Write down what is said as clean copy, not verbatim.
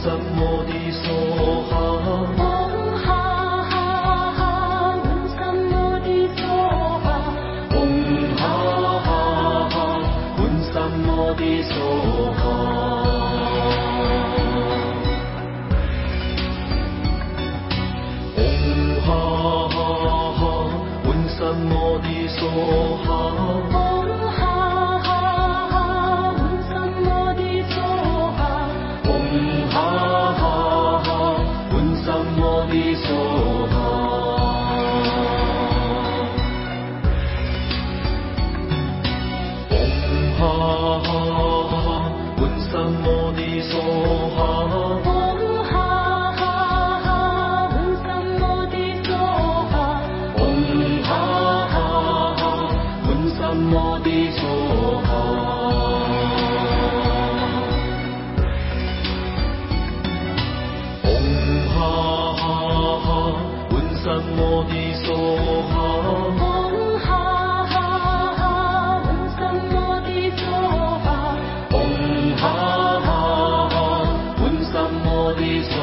什么的梭哈？ 嗡哈哈哈，嗡什么的梭哈？ 嗡哈哈哈，嗡什么的梭哈？嗡哈哈哈，嗡什么的梭哈？ 嗡哈哈哈，嗡什么的梭哈？ 嗡哈哈哈，嗡什么的梭哈？嗡哈哈哈，嗡什么的梭哈？ 嗡哈哈哈，嗡什么的梭哈？ 嗡哈哈哈，嗡什么的梭哈？嗡哈哈哈，嗡什么的梭哈？ 嗡哈哈哈，嗡什么的梭哈？ 嗡哈哈哈，嗡什么的梭